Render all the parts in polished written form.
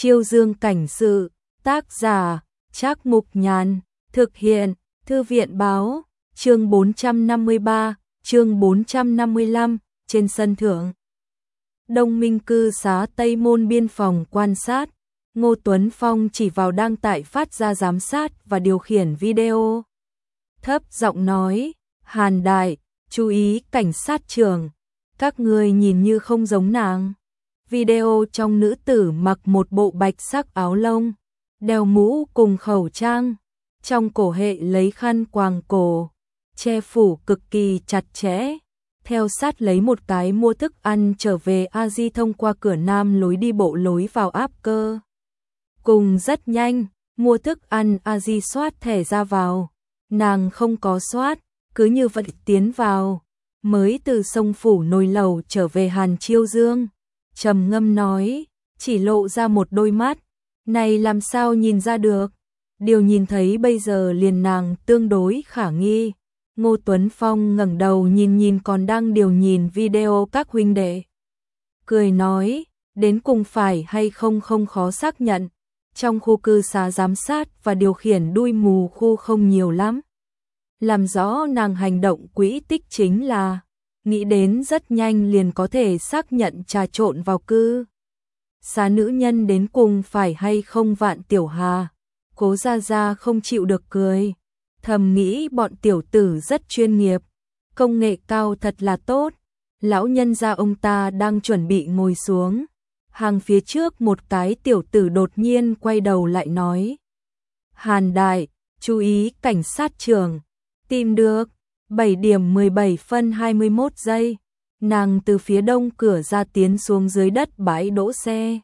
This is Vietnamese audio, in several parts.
Chiêu Dương cảnh sự, tác giả, Trác Mục Nhàn, thực hiện, Thư viện báo, chương 453, chương 455, trên sân thượng. Đông Minh cư xá Tây Môn biên phòng quan sát, Ngô Tuấn Phong chỉ vào đang tại phát ra giám sát và điều khiển video. Thấp giọng nói, Hàn Đại, chú ý cảnh sát trưởng, các người nhìn như không giống nàng. Video trong nữ tử mặc một bộ bạch sắc áo lông, đeo mũ cùng khẩu trang, trong cổ hệ lấy khăn quàng cổ, che phủ cực kỳ chặt chẽ, theo sát lấy một cái mua thức ăn trở về A-di thông qua cửa nam lối đi bộ lối vào áp cơ. Cùng rất nhanh, mua thức ăn A-di soát thẻ ra vào, nàng không có soát, cứ như vậy tiến vào, mới từ sông Phủ Nồi Lầu trở về Hàn Chiêu Dương. Trầm ngâm nói, chỉ lộ ra một đôi mắt, này làm sao nhìn ra được, điều nhìn thấy bây giờ liền nàng tương đối khả nghi. Ngô Tuấn Phong ngẩng đầu nhìn còn đang điều nhìn video các huynh đệ. Cười nói, đến cùng phải hay không không khó xác nhận, trong khu cư xá giám sát và điều khiển đuôi mù khu không nhiều lắm. Làm rõ nàng hành động quỹ tích chính là nghĩ đến rất nhanh liền có thể xác nhận trà trộn vào cư xá nữ nhân đến cùng phải hay không Vạn Tiểu Hà. Cố Gia Gia không chịu được cười, thầm nghĩ bọn tiểu tử rất chuyên nghiệp, công nghệ cao thật là tốt. Lão nhân gia ông ta đang chuẩn bị ngồi xuống, hàng phía trước một cái tiểu tử đột nhiên quay đầu lại nói, Hàn Đại, chú ý cảnh sát trưởng, tìm được 7 điểm 17 phân 21 giây, nàng từ phía đông cửa ra tiến xuống dưới đất bãi đỗ xe.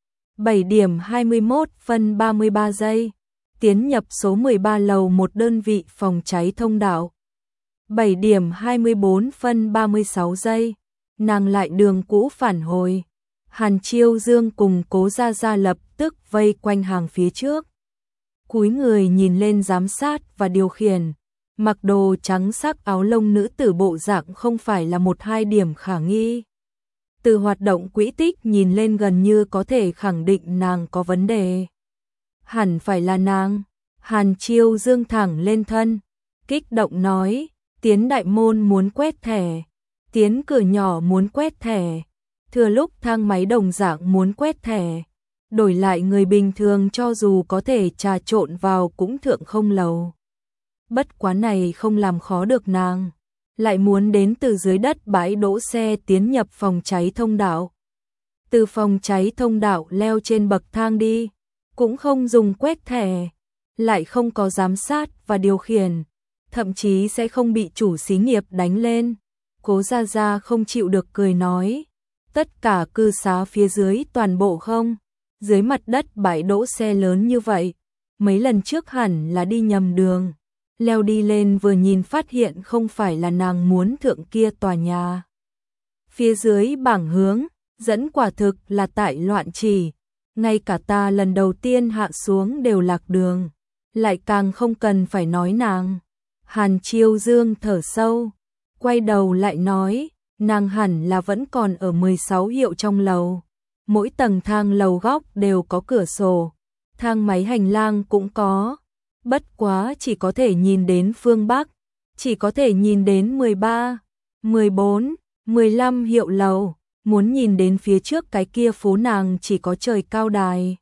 7 điểm 21 phân 33 giây, tiến nhập số 13 lầu một đơn vị phòng cháy thông đạo. 7 điểm 24 phân 36 giây, nàng lại đường cũ phản hồi. Hàn Chiêu Dương cùng Cố Gia Gia lập tức vây quanh hàng phía trước. Cúi người nhìn lên giám sát và điều khiển. Mặc đồ trắng sắc áo lông nữ tử bộ dạng không phải là một hai điểm khả nghi. Từ hoạt động quỹ tích nhìn lên gần như có thể khẳng định nàng có vấn đề. Hẳn phải là nàng. Hàn Chiêu Dương thẳng lên thân, kích động nói, tiến đại môn muốn quét thẻ, tiến cửa nhỏ muốn quét thẻ, thừa lúc thang máy đồng dạng muốn quét thẻ. Đổi lại người bình thường cho dù có thể trà trộn vào cũng thượng không lầu. Bất quá này không làm khó được nàng, lại muốn đến từ dưới đất bãi đỗ xe tiến nhập phòng cháy thông đạo. Từ phòng cháy thông đạo leo trên bậc thang đi, cũng không dùng quét thẻ, lại không có giám sát và điều khiển, thậm chí sẽ không bị chủ xí nghiệp đánh lên. Cố Gia Gia không chịu được cười nói, tất cả cư xá phía dưới toàn bộ không, dưới mặt đất bãi đỗ xe lớn như vậy, mấy lần trước hẳn là đi nhầm đường. Leo đi lên vừa nhìn phát hiện không phải là nàng muốn thượng kia tòa nhà. Phía dưới bảng hướng, dẫn quả thực là tại loạn chỉ, ngay cả ta lần đầu tiên hạ xuống đều lạc đường, lại càng không cần phải nói nàng. Hàn Chiêu Dương thở sâu, quay đầu lại nói, nàng hẳn là vẫn còn ở 16 hiệu trong lầu. Mỗi tầng thang lầu góc đều có cửa sổ, thang máy hành lang cũng có. Bất quá chỉ có thể nhìn đến phương Bắc, chỉ có thể nhìn đến 13, 14, 15 hiệu lầu, muốn nhìn đến phía trước cái kia phố nàng chỉ có trời cao đài.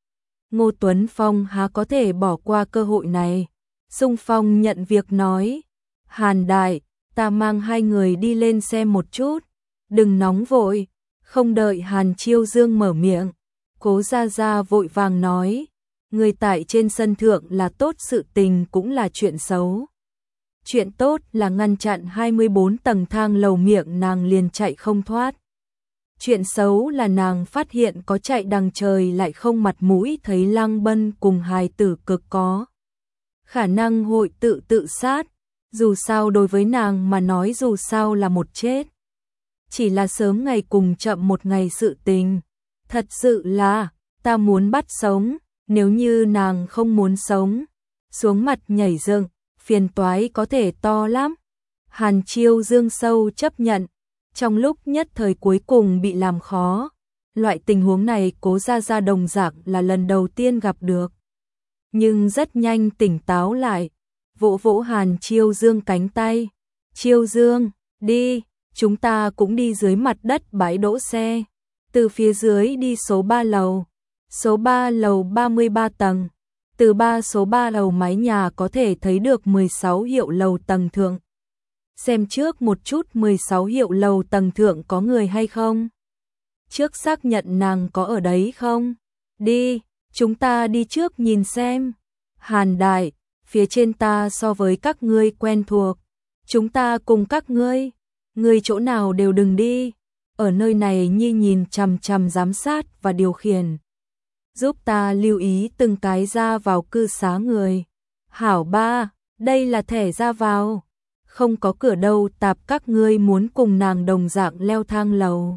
Ngô Tuấn Phong há có thể bỏ qua cơ hội này, xung phong nhận việc nói, Hàn Đại, ta mang hai người đi lên xem một chút, đừng nóng vội. Không đợi Hàn Chiêu Dương mở miệng, Cố Gia Gia vội vàng nói, người tại trên sân thượng là tốt, sự tình cũng là chuyện xấu. Chuyện tốt là ngăn chặn 24 tầng thang lầu miệng nàng liền chạy không thoát. Chuyện xấu là nàng phát hiện có chạy đằng trời lại không mặt mũi thấy Lăng Bân cùng hài tử cực có khả năng hội tự sát, dù sao đối với nàng mà nói dù sao là một chết. Chỉ là sớm ngày cùng chậm một ngày sự tình. Thật sự là, ta muốn bắt sống. Nếu như nàng không muốn sống, xuống mặt nhảy dựng, phiền toái có thể to lắm. Hàn Chiêu Dương sâu chấp nhận, trong lúc nhất thời cuối cùng bị làm khó, Loại tình huống này Cố Gia Gia đồng dạng là lần đầu tiên gặp được. Nhưng rất nhanh tỉnh táo lại, vỗ vỗ Hàn Chiêu Dương cánh tay. Chiêu Dương, đi, chúng ta cũng đi dưới mặt đất bãi đỗ xe. Từ phía dưới đi số 3 lầu. Số 3 lầu 33 tầng. Từ số 3 lầu mái nhà có thể thấy được 16 hiệu lầu tầng thượng. Xem trước một chút 16 hiệu lầu tầng thượng có người hay không? Trước xác nhận nàng có ở đấy không? Đi, chúng ta đi trước nhìn xem. Hàn Đại, phía trên ta so với các ngươi quen thuộc. Chúng ta cùng các ngươi. Ngươi chỗ nào đều đừng đi. Ở nơi này Nhi nhìn chằm chằm giám sát và điều khiển. Giúp ta lưu ý từng cái ra vào cư xá người. Hảo ba, đây là thẻ ra vào. Không có cửa đâu, tạp các ngươi muốn cùng nàng đồng dạng leo thang lầu.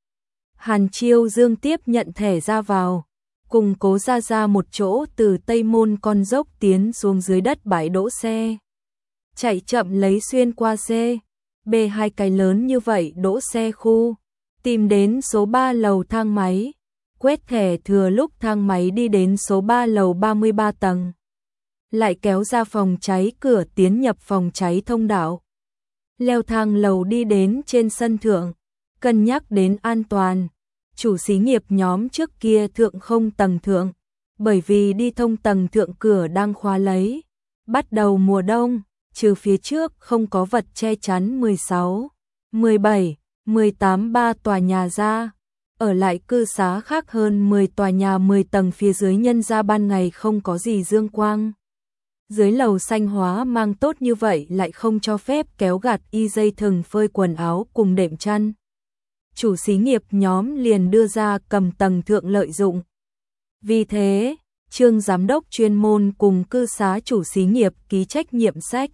Hàn Chiêu Dương tiếp nhận thẻ ra vào, cùng Cố Gia Gia một chỗ từ Tây Môn con dốc tiến xuống dưới đất bãi đỗ xe. Chạy chậm lấy xuyên qua xe, bê hai cái lớn như vậy đỗ xe khu, tìm đến số 3 lầu thang máy, quét thẻ thừa lúc thang máy đi đến số 3 lầu 33 tầng. Lại kéo ra phòng cháy cửa tiến nhập phòng cháy thông đạo. Leo thang lầu đi đến trên sân thượng, cân nhắc đến an toàn. Chủ xí nghiệp nhóm trước kia thượng không tầng thượng, bởi vì đi thông tầng thượng cửa đang khóa lấy. Bắt đầu mùa đông, trừ phía trước không có vật che chắn 16, 17, 18 3 tòa nhà ra. Ở lại cư xá khác hơn 10 tòa nhà 10 tầng phía dưới nhân ra ban ngày không có gì dương quang. Dưới lầu xanh hóa mang tốt như vậy lại không cho phép kéo gạt y dây thừng phơi quần áo cùng đệm chăn. Chủ xí nghiệp nhóm liền đưa ra cầm tầng thượng lợi dụng. Vì thế, Trương giám đốc chuyên môn cùng cư xá chủ xí nghiệp ký trách nhiệm sách.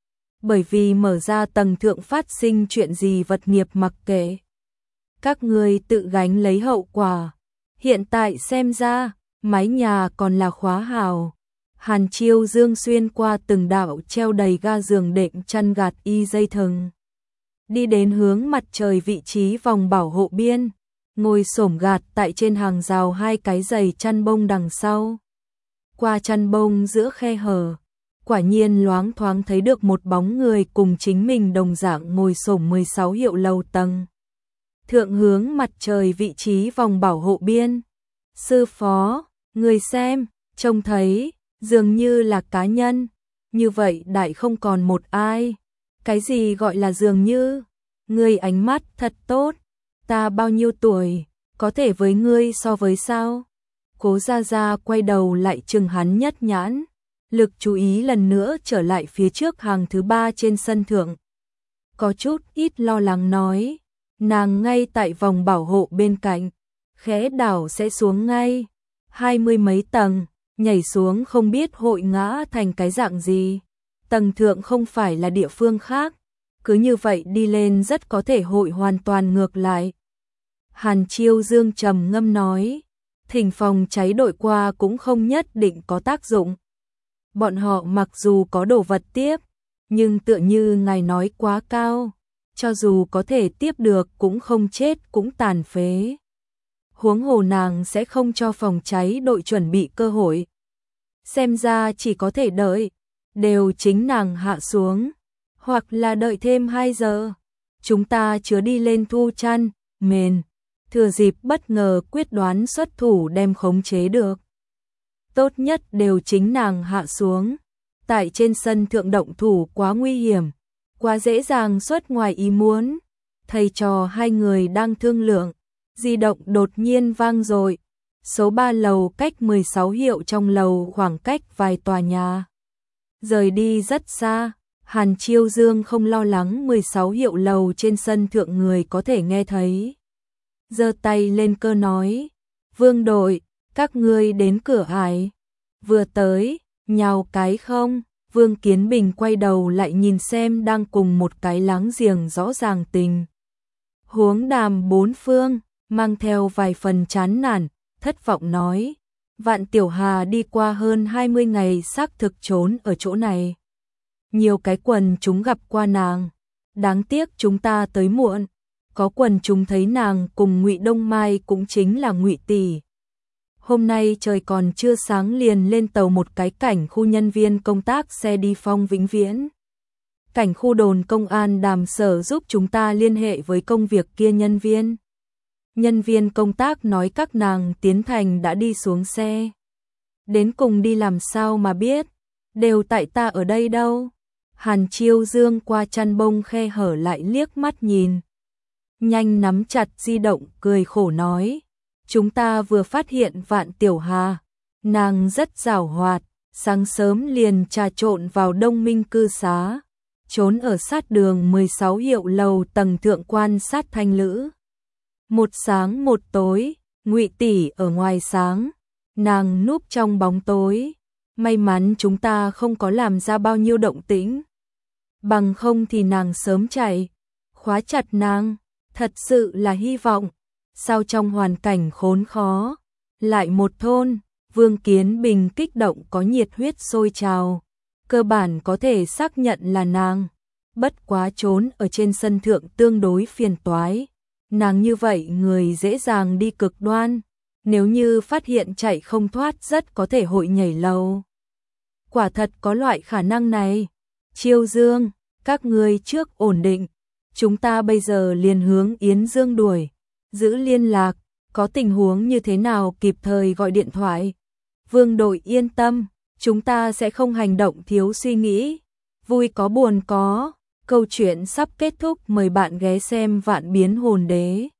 Bởi vì mở ra tầng thượng phát sinh chuyện gì vật nghiệp mặc kệ. Các người tự gánh lấy hậu quả. Hiện tại xem ra, mái nhà còn là khóa hào. Hàn Chiêu Dương xuyên qua từng đạo treo đầy ga giường đệm chăn gạt y dây thừng. Đi đến hướng mặt trời vị trí vòng bảo hộ biên, ngồi xổm gạt tại trên hàng rào hai cái giày chăn bông đằng sau. Qua chăn bông giữa khe hở, quả nhiên loáng thoáng thấy được một bóng người cùng chính mình đồng dạng ngồi xổm 16 hiệu lầu tầng. Thượng hướng mặt trời vị trí vòng bảo hộ biên. Sư phó, người xem, trông thấy, dường như là cá nhân, như vậy đại không còn một ai. Cái gì gọi là dường như? Ngươi ánh mắt thật tốt, ta bao nhiêu tuổi, có thể với ngươi so với sao? Cố Gia Gia quay đầu lại chừng hắn nhất nhãn, lực chú ý lần nữa trở lại phía trước hàng thứ 3 trên sân thượng. Có chút ít lo lắng nói, nàng ngay tại vòng bảo hộ bên cạnh, khẽ đảo sẽ xuống ngay, 20 mấy tầng, nhảy xuống không biết hội ngã thành cái dạng gì. Tầng thượng không phải là địa phương khác, cứ như vậy đi lên rất có thể hội hoàn toàn ngược lại. Hàn Chiêu Dương trầm ngâm nói, thỉnh phòng cháy đội qua cũng không nhất định có tác dụng. Bọn họ mặc dù có đồ vật tiếp, nhưng tựa như ngài nói quá cao, cho dù có thể tiếp được cũng không chết cũng tàn phế. Huống hồ nàng sẽ không cho phòng cháy đội chuẩn bị cơ hội. Xem ra chỉ có thể đợi, đều chính nàng hạ xuống, hoặc là đợi thêm 2 giờ. Chúng ta chứa đi lên thu chăn, mền, thừa dịp bất ngờ quyết đoán xuất thủ đem khống chế được. Tốt nhất đều chính nàng hạ xuống. Tại trên sân thượng động thủ quá nguy hiểm, quá dễ dàng xuất ngoài ý muốn. Thầy trò hai người đang thương lượng, di động đột nhiên vang dội. Số 3 lầu cách 16 hiệu trong lầu khoảng cách vài tòa nhà. Rời đi rất xa, Hàn Chiêu Dương không lo lắng 16 hiệu lầu trên sân thượng người có thể nghe thấy. Giơ tay lên cơ nói, Vương đội, các ngươi đến cửa ải. Vừa tới, nhào cái không? Vương Kiến Bình quay đầu lại nhìn xem đang cùng một cái láng giềng rõ ràng tình huống đàm bốn phương, mang theo vài phần chán nản, thất vọng nói, Vạn Tiểu Hà đi qua hơn 20 ngày xác thực trốn ở chỗ này. Nhiều cái quần chúng gặp qua nàng, đáng tiếc chúng ta tới muộn, có quần chúng thấy nàng cùng Ngụy Đông Mai cũng chính là Ngụy tỷ. Hôm nay trời còn chưa sáng liền lên tàu một cái cảnh khu nhân viên công tác xe đi Phong Vĩnh Viễn. Cảnh khu đồn công an Đàm Sở giúp chúng ta liên hệ với công việc kia nhân viên. Nhân viên công tác nói các nàng tiến thành đã đi xuống xe. Đến cùng đi làm sao mà biết, đều tại ta ở đây đâu. Hàn Chiêu Dương qua chăn bông khe hở lại liếc mắt nhìn. Nhanh nắm chặt di động cười khổ nói. Chúng ta vừa phát hiện Vạn Tiểu Hà. Nàng rất giàu hoạt, sáng sớm liền trà trộn vào Đông Minh cư xá. Trốn ở sát đường 16 Hiệu lầu tầng thượng quan sát thanh lữ. Một sáng một tối, Ngụy tỷ ở ngoài sáng, nàng núp trong bóng tối. May mắn chúng ta không có làm ra bao nhiêu động tĩnh. Bằng không thì nàng sớm chạy, khóa chặt nàng, thật sự là hy vọng. Sao trong hoàn cảnh khốn khó, lại một thôn, Vương Kiến Bình kích động có nhiệt huyết sôi trào, cơ bản có thể xác nhận là nàng. Bất quá trốn ở trên sân thượng tương đối phiền toái. Nàng như vậy người dễ dàng đi cực đoan, nếu như phát hiện chạy không thoát rất có thể hội nhảy lầu. Quả thật có loại khả năng này. Chiêu Dương, các ngươi trước ổn định, chúng ta bây giờ liền hướng Yến Dương đuổi, giữ liên lạc, có tình huống như thế nào kịp thời gọi điện thoại. Vương đội yên tâm, chúng ta sẽ không hành động thiếu suy nghĩ. Vui có buồn có, câu chuyện sắp kết thúc, mời bạn ghé xem Vạn Biến Hồn Đế.